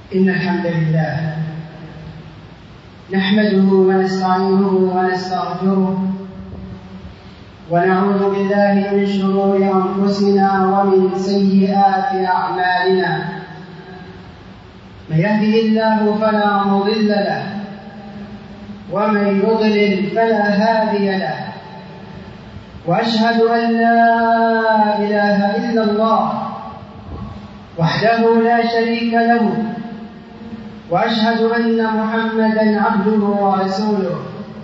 إن الحمد لله نحمده ونستعينه ونستغفره ونعوذ بالله من شرور أنفسنا ومن سيئات أعمالنا. من يهده الله فلا مضل له ومن يضلل فلا هادي له، وأشهد أن لا إله إلا الله وحده لا شريك له، وأشهد أن محمدًا عبده ورسوله.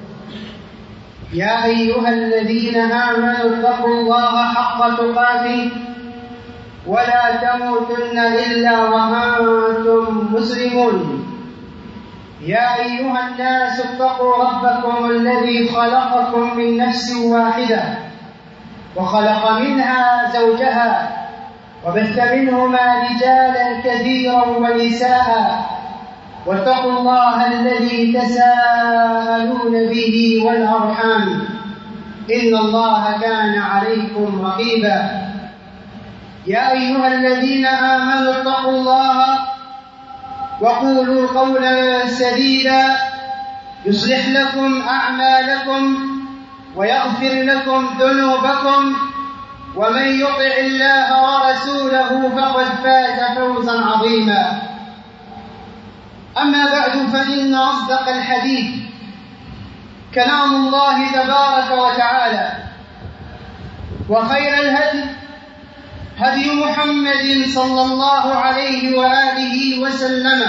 يا أيها الذين آمنوا اتقوا الله حق تقاته ولا تموتن إلا وأنتم مسلمون. يا أيها الناس اتقوا ربكم الذي خلقكم من نفس واحدة وخلق منها زوجها وبث منهما رجالا كثيرا ونساء، واتقوا الله الذي تساءلون به والأرحام إن الله كان عليكم رقيبا. يا أيها الذين آمنوا اتقوا الله وقولوا قولا سديدا يصلح لكم أعمالكم ويغفر لكم ذنوبكم، ومن يطع الله ورسوله فقد فاز فوزا عظيما. أما بعد، فإن أصدق الحديث كلام الله تبارك وتعالى، وخير الهدي هدي محمد صلى الله عليه وآله وسلم،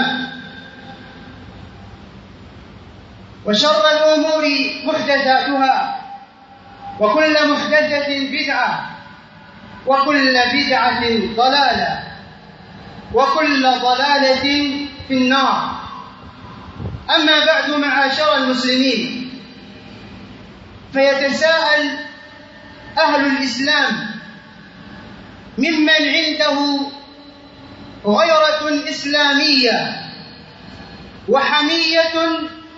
وشر الأمور محدثاتها، وكل محدثة بدعة، وكل بدعة ضلالة، وكل ضلالة في النار. أما بعد، معاشر المسلمين، فيتساءل أهل الإسلام ممن عنده غيرة إسلامية وحمية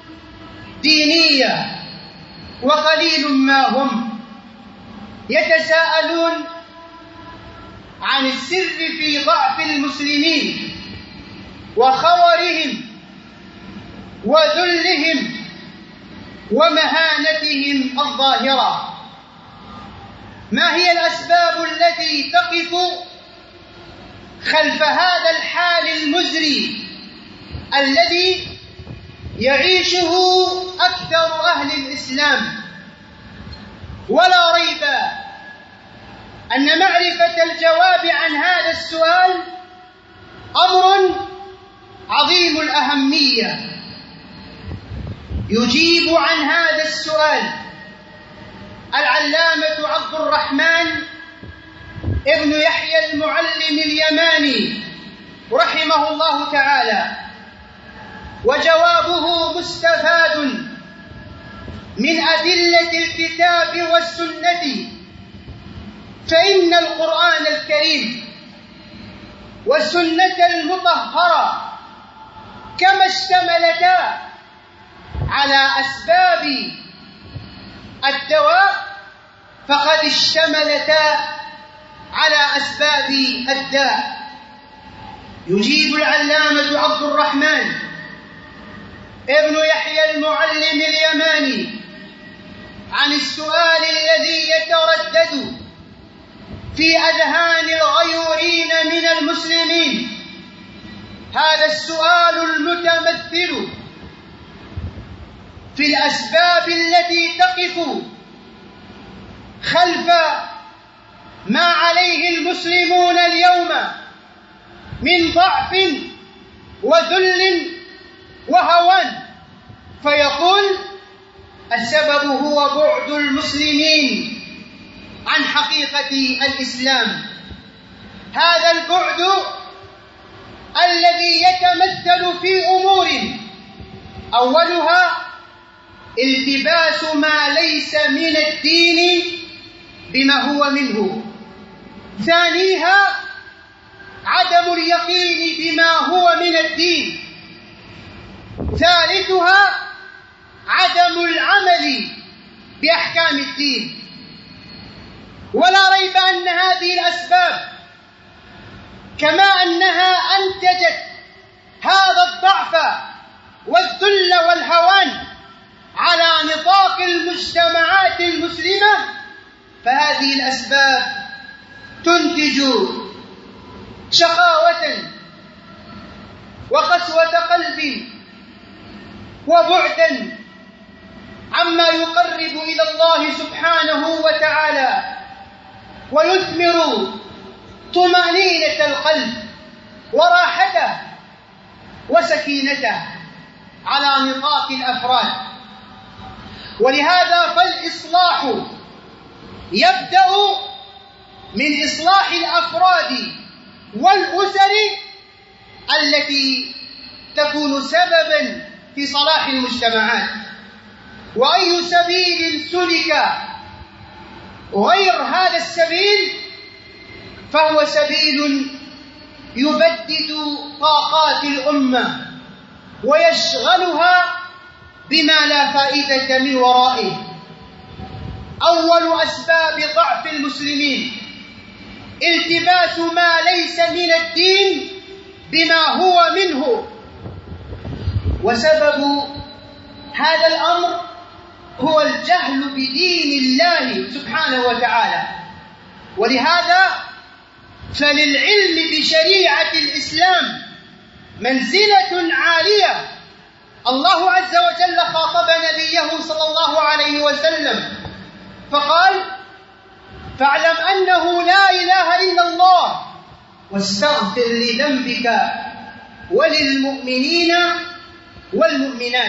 دينية وقليل ما هم، يتساءلون عن السر في ضعف المسلمين وخورهم وذلهم ومهانتهم الظاهرة. ما هي الأسباب التي تقف خلف هذا الحال المزري الذي يعيشه أكثر أهل الإسلام؟ ولا ريب أن معرفة الجواب عن هذا السؤال أمر عظيم الأهمية. يجيب عن هذا السؤال العلامة عبد الرحمن ابن يحيى المعلم اليماني رحمه الله تعالى، وجوابه مستفاد من أدلة الكتاب والسنة، فإن القرآن الكريم والسنة المطهرة كما اشتملتا على أسباب الدواء فقد اشتملتا على أسباب الداء. يجيب العلامة عبد الرحمن ابن يحيى المعلم اليماني عن السؤال الذي يتردد في أذهان الغيورين من المسلمين. هذا السؤال المتمثل في الأسباب التي تقف خلف ما عليه المسلمون اليوم من ضعف وذل وهوان، فيقول: السبب هو بعد المسلمين عن حقيقة الإسلام. هذا البعد الذي يتمثل في أمور: أولها التباس ما ليس من الدين بما هو منه، ثانيها عدم اليقين بما هو من الدين، ثالثها عدم العمل بأحكام الدين. ولا ريب أن هذه الأسباب كما أنها أنتجت هذا هذه الأسباب تنتج شقاوة وقسوة قلب وبعدا عما يقرب إلى الله سبحانه وتعالى ويثمر طمأنينة القلب وراحته وسكينته على نطاق الأفراد. ولهذا فالإصلاح يبدأ من إصلاح الأفراد والأسر التي تكون سببا في صلاح المجتمعات. وأي سبيل سلك غير هذا السبيل فهو سبيل يبدد طاقات الأمة ويشغلها بما لا فائدة من ورائه. أول أسباب ضعف المسلمين التباس ما ليس من الدين بما هو منه، وسبب هذا الأمر هو الجهل بدين الله سبحانه وتعالى. ولهذا فللعلم بشريعة الإسلام منزلة عالية. الله عز وجل خاطب نبيه صلى الله عليه وسلم فقال: فاعلم أنه لا إله إلا الله واستغفر لذنبك وللمؤمنين والمؤمنات.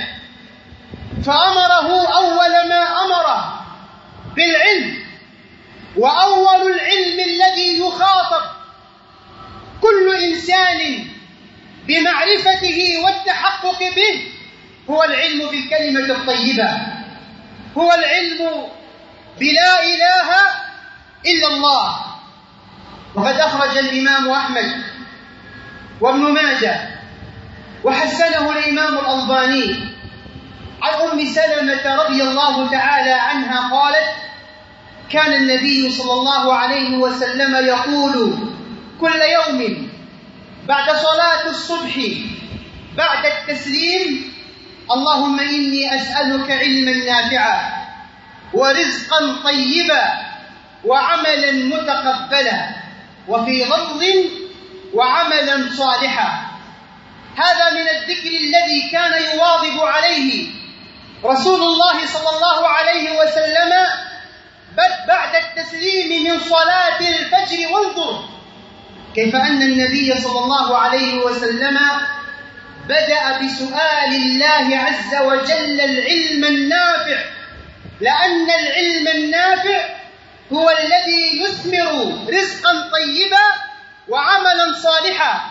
فأمره أول ما أمره بالعلم، وأول العلم الذي يخاطب كل إنسان بمعرفته والتحقق به هو العلم بالكلمة الطيبة، هو العلم بلا إله إلا الله. وقد أخرج الإمام أحمد وابن ماجه وحسنه الإمام الألباني عن أم سلمة رضي الله تعالى عنها قالت: كان النبي صلى الله عليه وسلم يقول كل يوم بعد صلاة الصبح بعد التسليم: اللهم إني أسألك علما نافعا ورزقا طيبا وعملا متقبلا، وفي لفظ وعملا صالحا. هذا من الذكر الذي كان يواظب عليه رسول الله صلى الله عليه وسلم بعد التسليم من صلاة الفجر. وانظر كيف أن النبي صلى الله عليه وسلم بدأ بسؤال الله عز وجل العلم النافع، لأن العلم النافع هو الذي يثمر رزقا طيبا وعملا صالحا.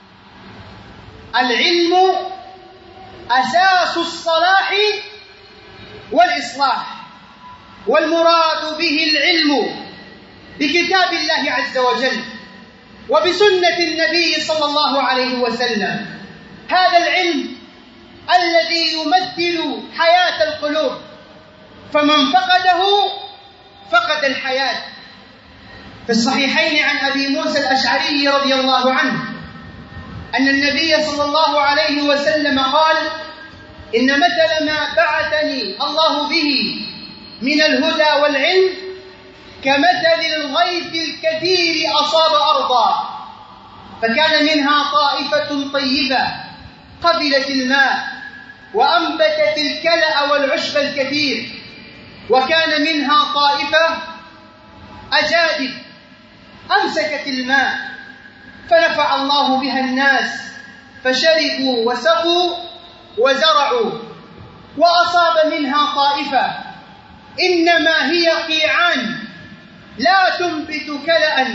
العلم أساس الصلاح والإصلاح، والمراد به العلم بكتاب الله عز وجل وبسنة النبي صلى الله عليه وسلم. هذا العلم الذي يمثل حياة القلوب، فمن فقده فقد الحياة. في الصحيحين عن أبي موسى الأشعري رضي الله عنه أن النبي صلى الله عليه وسلم قال: إن مثل ما بعثني الله به من الهدى والعلم كمثل الغيث الكثير أصاب أرضا فكان منها طائفة طيبة قبلت الماء وأنبتت الكلأ والعشب الكثير، وكان منها طائفة أجادب أمسكت الماء فنفع الله بها الناس فشربوا وسقوا وزرعوا. وأصاب منها طائفة إنما هي قيعان لا تنبت كلأ،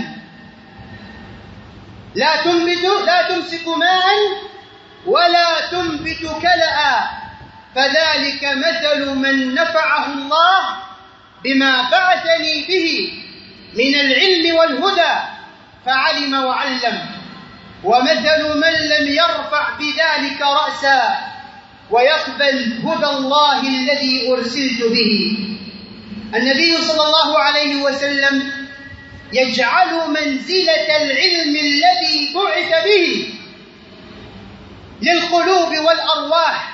لا تمسك ماء ولا تنبت كلأ، فذلك مثل من نفعه الله بما بعثني به من العلم والهدى فعلم وعلم، ومثل من لم يرفع بذلك رأسا ويقبل هدى الله الذي أرسلت به. النبي صلى الله عليه وسلم يجعل منزلة العلم الذي بعث به للقلوب والأرواح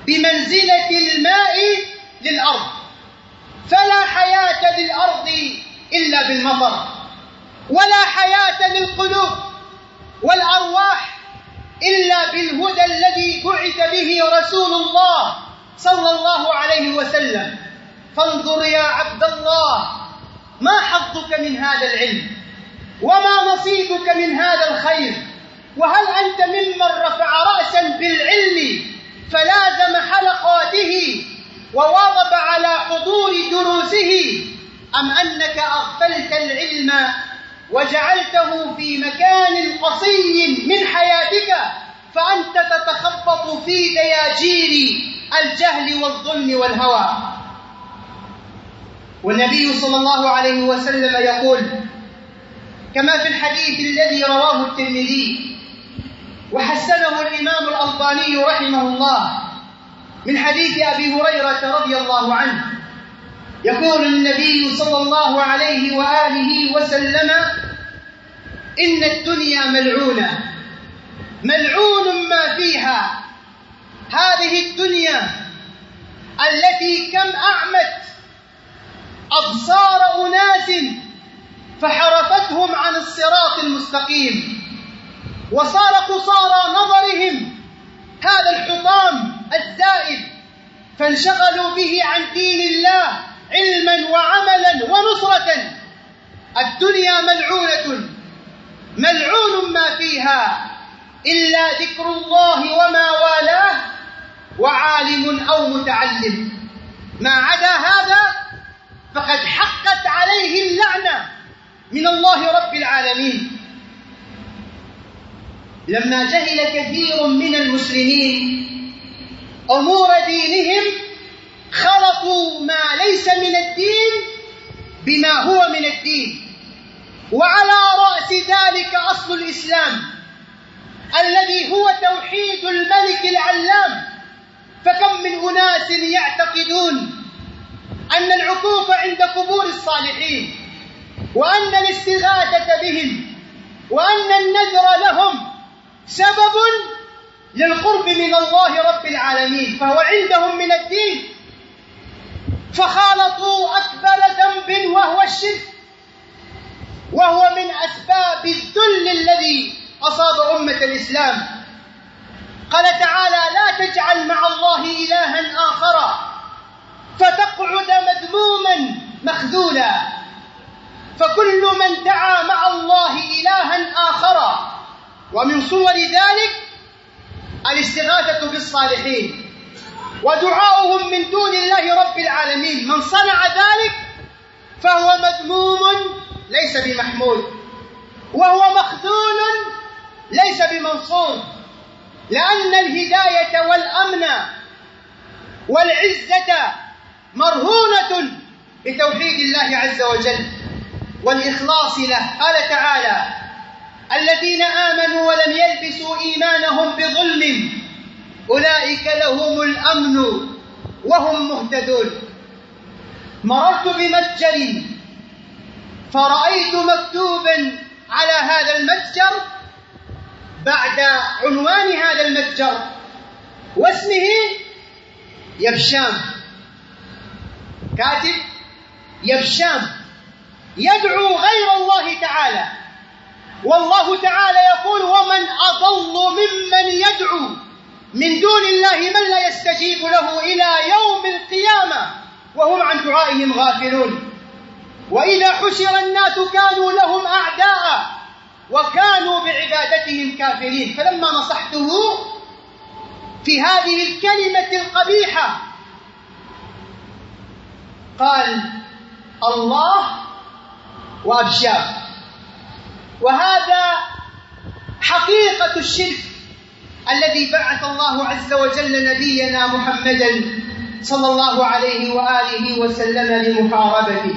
بمنزلة الماء للأرض، فلا حياة للأرض إلا بالمطر، ولا حياة للقلوب والأرواح إلا بالهدى الذي بعث به رسول الله صلى الله عليه وسلم. فانظر يا عبد الله، ما حظك من هذا العلم؟ وما نصيبك من هذا الخير؟ وهل أنت ممن رفع رأسا بالعلم فلازم حلقاته وواظب على حضور دروسه، أم أنك أغفلت العلم وجعلته في مكان قصي من حياتك فأنت تتخبط في دياجير الجهل والظلم والهوى؟ والنبي صلى الله عليه وسلم يقول كما في الحديث الذي رواه الترمذي وحسنه الإمام الألباني رحمه الله من حديث أبي هريرة رضي الله عنه، يقول النبي صلى الله عليه وآله وسلم: إن الدنيا ملعونة، ملعون ما فيها. هذه الدنيا التي كم أعمت أبصار أناس فحرفتهم عن الصراط المستقيم، وصار قصارى نظرهم هذا الحطام الزائد، فانشغلوا به عن دين الله علما وعملا ونصرة. الدنيا ملعونة، ملعون ما فيها إلا ذكر الله وما والاه وعالم أو متعلم، ما عدا هذا فقد حقت عليه اللعنة من الله رب العالمين. لما جهل كثير من المسلمين أمور دينهم خلطوا ما ليس من الدين بما هو من الدين، وعلى رأس ذلك أصل الإسلام الذي هو توحيد الملك العلام. فكم من أناس يعتقدون أن العكوف عند قبور الصالحين وأن الاستغاثة بهم وأن النذر لهم سبب للقرب من الله رب العالمين، فهو عندهم من الدين، فخالطوا أكبر ذنب وهو الشرك، وهو من أسباب الذل الذي أصاب أمة الإسلام. قال تعالى: لا تجعل مع الله إلها آخر فتقعد مذموما مخذولا. فكل من دعا مع الله إلها آخر، ومن صور ذلك الاستغاثة بالصالحين ودعاؤهم من دون الله رب العالمين. من صنع ذلك فهو مذموم ليس بمحمود، وهو مخذول ليس بمنصور، لأن الهداية والأمن والعزة مرهونة بتوحيد الله عز وجل والإخلاص له. قال تعالى: الذين آمنوا ولم يلبسوا إيمانهم بظلم أولئك لهم الأمن وهم مهتدون. مررت بمتجر فرأيت مكتوبا على هذا المتجر بعد عنوان هذا المتجر واسمه يبشام، كاتب يبشام يدعو غير الله تعالى، والله تعالى يقول: ومن أضل ممن يدعو من دون الله من لا يستجيب له إلى يوم القيامة وهم عن دعائهم غافلون. وإذا حشر الناس كانوا لهم أعداء وكانوا بعبادتهم كافرين. فلما نصحته في هذه الكلمة القبيحة قال: الله وأبشار. وهذا حقيقة الشرك الذي بعث الله عز وجل نبينا محمدا صلى الله عليه وآله وسلم لمحاربته.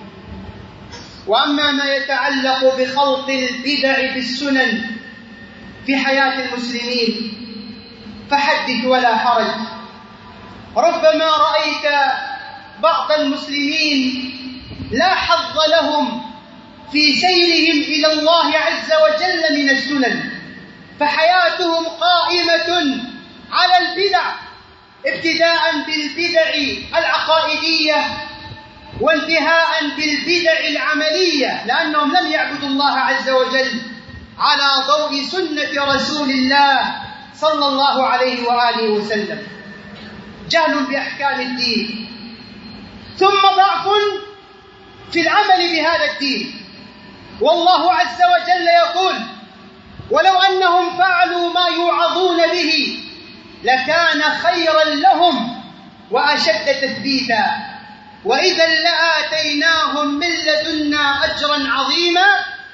وأما ما يتعلق بخلط البدع بالسنن في حياة المسلمين فحدث ولا حرج. ربما رأيت بعض المسلمين لا حظ لهم في سيرهم إلى الله عز وجل من السنن، فحياتهم قائمة على البدع، ابتداء بالبدع العقائدية وانتهاء بالبدع العملية، لأنهم لم يعبدوا الله عز وجل على ضوء سنة رسول الله صلى الله عليه وآله وسلم. جهل بأحكام الدين، ثم ضعف في العمل بهذا الدين. والله عز وجل يقول: ولو أنهم فعلوا ما يوعظون به لكان خيرا لهم وأشد تثبيتا وإذا لآتيناهم من لدنا أجرا عظيما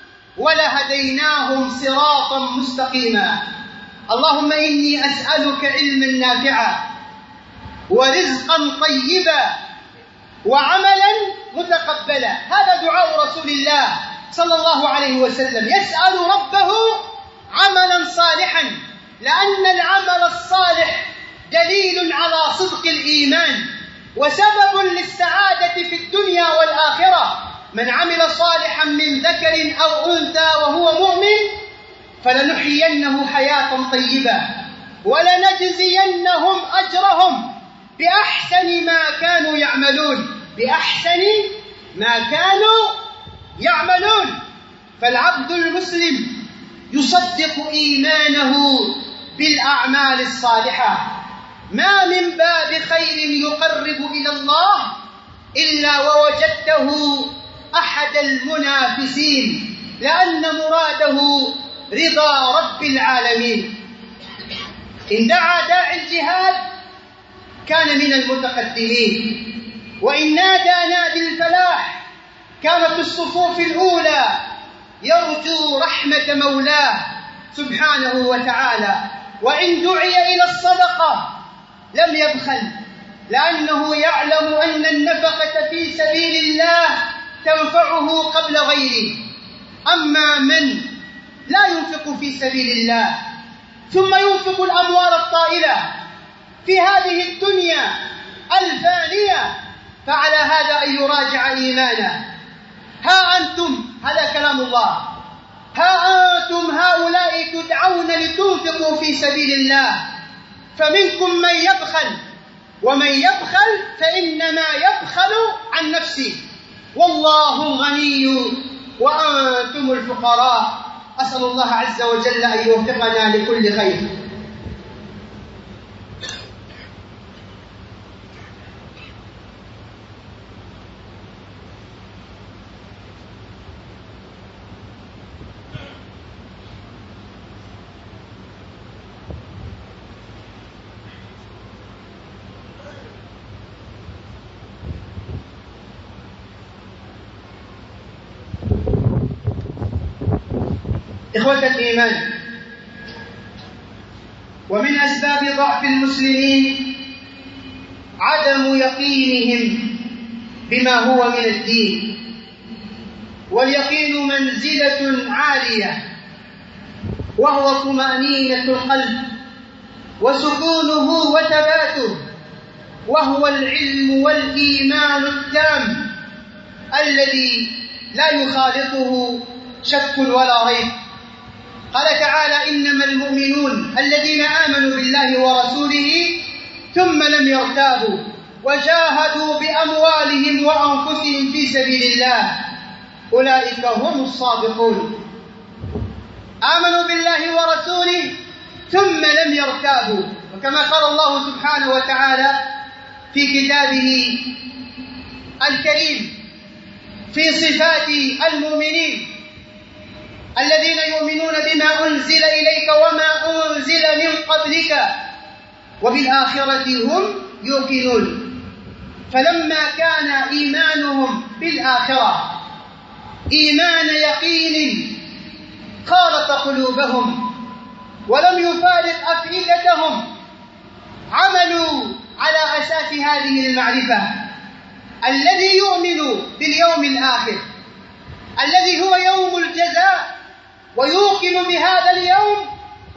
ولهديناهم صراطا مستقيما. اللهم إني أسألك علما نافعا ورزقا طيبا وعملا متقبلا. هذا دعاء رسول الله صلى الله عليه وسلم، يسأل ربه عملا صالحا، لأن العمل الصالح دليل على صدق الإيمان وسبب للسعادة في الدنيا والآخرة. من عمل صالحا من ذكر أو أنثى وهو مؤمن فلنحيينه حياة طيبة ولنجزينهم أجرهم بأحسن ما كانوا يعملون، بأحسن ما كانوا يعملون. فالعبد المسلم يصدق إيمانه بالأعمال الصالحة. ما من باب خير يقرب إلى الله إلا ووجدته أحد المنافسين، لأن مراده رضا رب العالمين. إن دعا داعي الجهاد كان من المتقدمين، وإن نادى نادي الفلاح كان في الصفوف الأولى يرجو رحمة مولاه سبحانه وتعالى. وإن دعي إلى الصدقة لم يبخل، لأنه يعلم أن النفقة في سبيل الله تنفعه قبل غيره. أما من لا ينفق في سبيل الله ثم ينفق الأموال الطائلة في هذه الدنيا الفانية فعلى هذا أن يراجع إيمانه. ها أنتم، هذا كلام الله، ها أنتم هؤلاء تدعون لتنفقوا في سبيل الله، فمنكم من يبخل، ومن يبخل فإنما يبخل عن نفسه، والله الغني وأنتم الفقراء. أسأل الله عز وجل أن يوفقنا لكل خير. إخوة الإيمان، ومن أسباب ضعف المسلمين عدم يقينهم بما هو من الدين. واليقين منزلة عالية، وهو طمأنينة القلب وسكونه وثباته، وهو العلم والإيمان التام الذي لا يخالطه شك ولا ريب. قال تعالى: إنما المؤمنون الذين آمنوا بالله ورسوله ثم لم يرتابوا وجاهدوا بأموالهم وأنفسهم في سبيل الله أولئك هم الصادقون. آمنوا بالله ورسوله ثم لم يرتابوا، وكما قال الله سبحانه وتعالى في كتابه الكريم في صفات المؤمنين: الذين يؤمنون بما أنزل إليك وما أنزل من قبلك وبالآخرة هم يوقنون. فلما كان إيمانهم بالآخرة إيمان يقين خالط قلوبهم ولم يفارق أفئدتهم، عملوا على أساس هذه المعرفة. الذي يؤمن باليوم الآخر الذي هو يوم الجزاء ويوقن بهذا اليوم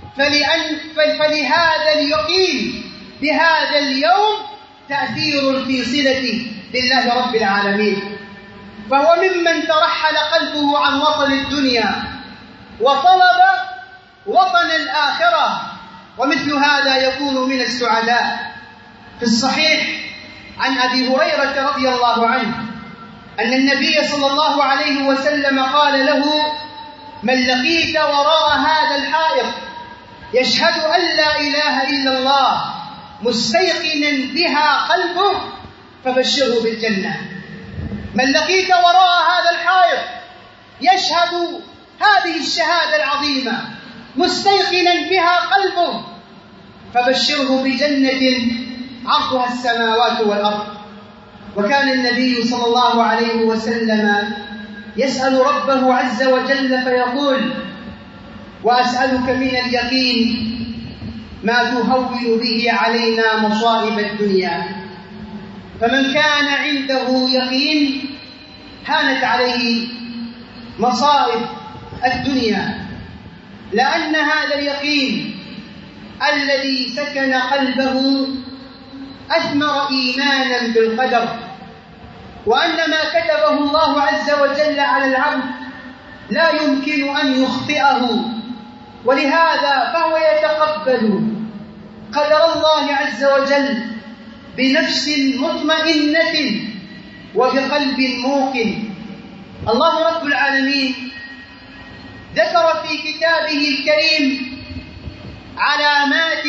فلهذا اليقين بهذا اليوم تأثير في صلته بالله رب العالمين، فهو ممن ترحل قلبه عن وطن الدنيا وطلب وطن الآخرة، ومثل هذا يكون من السعداء. في الصحيح عن أبي هريرة رضي الله عنه أن النبي صلى الله عليه وسلم قال له: من لقيت وراء هذا الحائط يشهد أن لا إله إلا الله مستيقنا بها قلبه فبشره بالجنة. من لقيت وراء هذا الحائط يشهد هذه الشهادة العظيمة مستيقنا بها قلبه فبشره بجنة عرضها السماوات والأرض. وكان النبي صلى الله عليه وسلم يسأل ربه عز وجل فيقول: وأسألك من اليقين ما تهون به علينا مصائب الدنيا. فمن كان عنده يقين هانت عليه مصائب الدنيا، لأن هذا اليقين الذي سكن قلبه أثمر إيمانا بالقدر، وأن ما كتبه الله عز وجل على العبد لا يمكن أن يخطئه، ولهذا فهو يتقبل قدر الله عز وجل بنفس مطمئنة وبقلب موقن. الله رب العالمين ذكر في كتابه الكريم علامات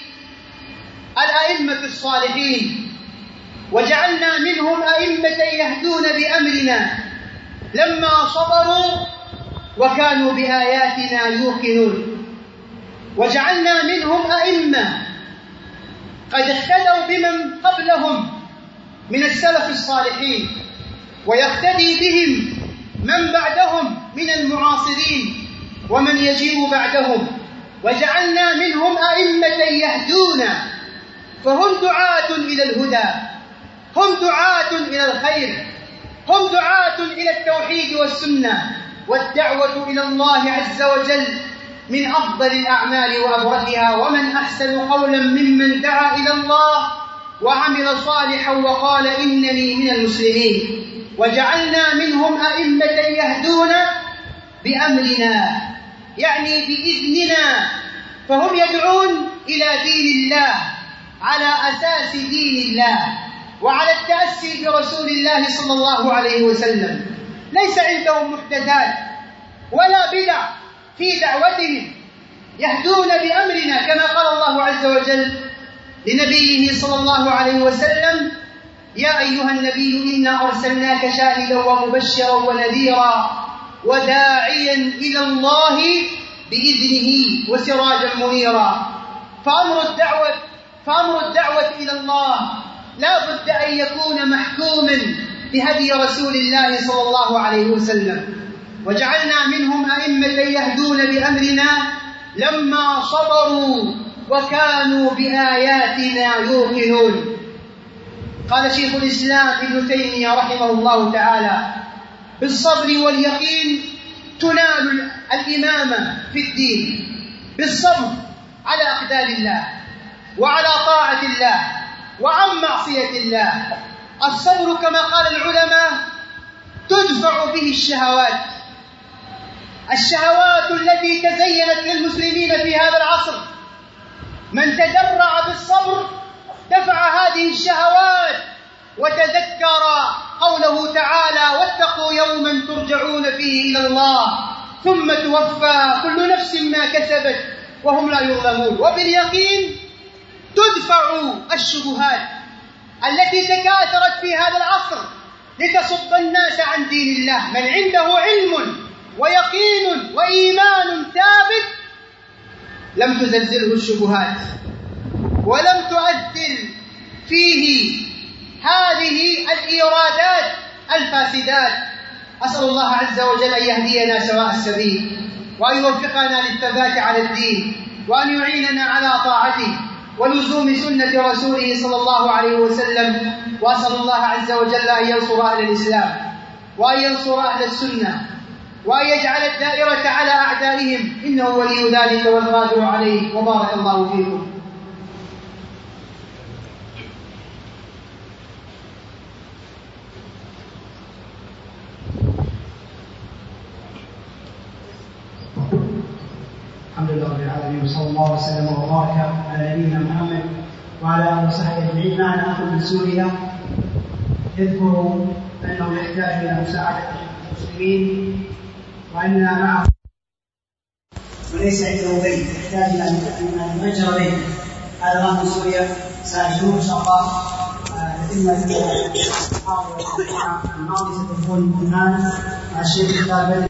الأئمة الصالحين، وجعلنا منهم أئمة يهدون بأمرنا لما صبروا وكانوا بآياتنا يوقنون. وجعلنا منهم أئمة قد اقتدوا بمن قبلهم من السلف الصالحين، ويقتدي بهم من بعدهم من المعاصرين ومن يجيء بعدهم. وجعلنا منهم أئمة يهدون، فهم دعاة إلى الهدى، هم دعاة إلى الخير، هم دعاة إلى التوحيد والسنة والدعوة إلى الله عز وجل من أفضل الأعمال وأبرزها. ومن أحسن قولا ممن دعا إلى الله وعمل صالحا وقال إنني من المسلمين. وجعلنا منهم أئمة يهدون بأمرنا، يعني بإذننا، فهم يدعون إلى دين الله على أساس دين الله وعلى التأسي برسول الله صلى الله عليه وسلم. ليس عندهم محدثات ولا بدع في دعوتهم، يهدون بأمرنا كما قال الله عز وجل لنبيه صلى الله عليه وسلم: يا أيها النبي إنا أرسلناك شاهدا ومبشرا ونذيرا وداعيا إلى الله بإذنه وسراجا منيرا. فأمر الدعوة إلى الله لا بد أن يكون محكوما بهدي رسول الله صلى الله عليه وسلم. وجعلنا منهم أئمة يهدون بأمرنا لما صبروا وكانوا بآياتنا يوقنون. قال شيخ الإسلام ابن تيمية رحمه الله تعالى: بالصبر واليقين تنال الإمامة في الدين، بالصبر على أقدار الله وعلى طاعة الله وعن معصية الله. الصبر كما قال العلماء تدفع به الشهوات التي تزينت للمسلمين في هذا العصر. من تدرع بالصبر دفع هذه الشهوات وتذكر قوله تعالى: واتقوا يوما ترجعون فيه إلى الله ثم توفى كل نفس ما كسبت وهم لا يظلمون. وباليقين تدفع الشبهات التي تكاثرت في هذا العصر لتصد الناس عن دين الله. من عنده علم ويقين وإيمان ثابت لم تزلزله الشبهات ولم تؤثر فيه هذه الإيرادات الفاسدات. أسأل الله عز وجل أن يهدينا سواء السبيل، وأن يوفقنا للثبات على الدين، وأن يعيننا على طاعته ولزوم سنة رسوله صلى الله عليه وسلم. وأسأل الله عز وجل أن ينصر أهل الإسلام وأن ينصر أهل السنة وأن يجعل الدائرة على أعدائهم، إنه ولي ذلك والقادر عليه. وبارك الله فيكم. الحمد لله رب العالمين، وصلى الله وسلم وبارك على نبينا محمد وعلى اله وصحبه اجمعين. معنا اخ من سوريا يذكر أنه يحتاج إلى مساعدة المسلمين وأننا معه وليس عنده بيت، يحتاج إلى أن يؤجر بيت. هذا ما من سوريا سأجلوه إن شاء الله. تتم الماضي ستكون الآن مع الشيخ